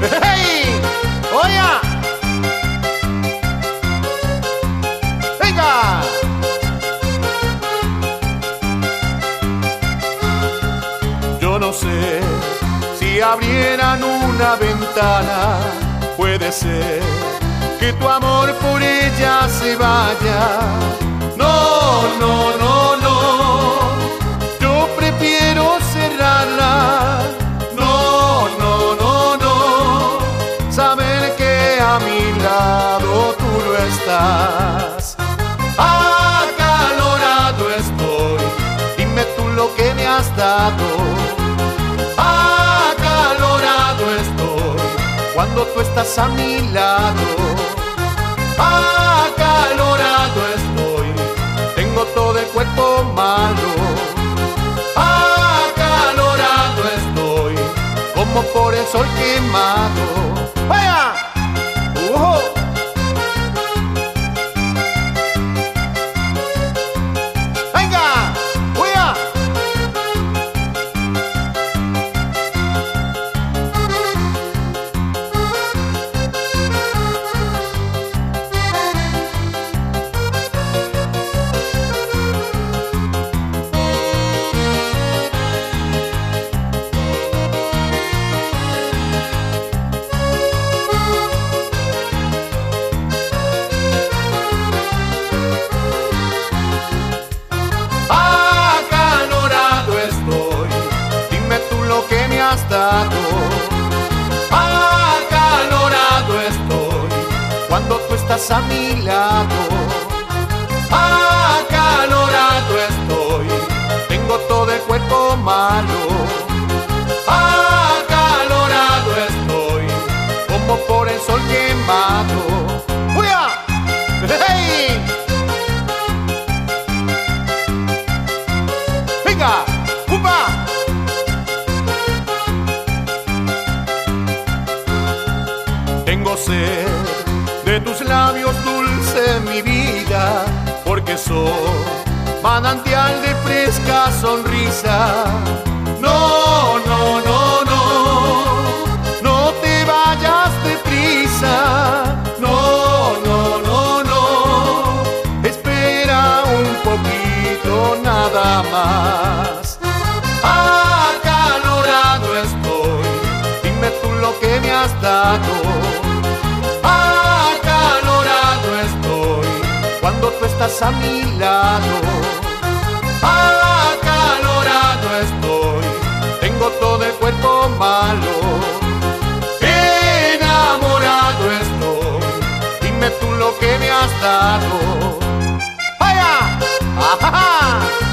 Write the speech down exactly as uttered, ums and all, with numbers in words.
¡Hey! ¡Oya! ¡Venga! Yo no sé si abrieran una ventana, puede ser que tu amor por ella se vaya. No, no, no, no, yo prefiero cerrarla. No, no, no, no, saber que a mi lado tú no estás. Acalorado estoy, dime tú lo que me has dado. Acalorado estoy cuando tú estás a mi lado. Acalorado estoy, tengo todo el cuerpo malo. Acalorado estoy, como por el sol quemado. ¡Vaya! ¡Uh! ¡Venga! ¡Vaya! Dado. Acalorado estoy cuando tú estás a mi lado. Acalorado estoy, tengo todo el cuerpo malo. Acalorado estoy, como por el sol quemado. ¡Uya! ¡Hey! ¡Venga! ¡Upa! Tengo sed de tus labios dulce, mi vida, porque son manantial de fresca sonrisa. No, no, no, no, no te vayas deprisa. No, no, no, no, espera un poquito nada más. Acalorado estoy, dime tú lo que me has dado. Acalorado estoy cuando tú estás a mi lado. Acalorado estoy, tengo todo el cuerpo malo. Enamorado estoy, dime tú lo que me has dado. ¡Vaya! ¡Ajá!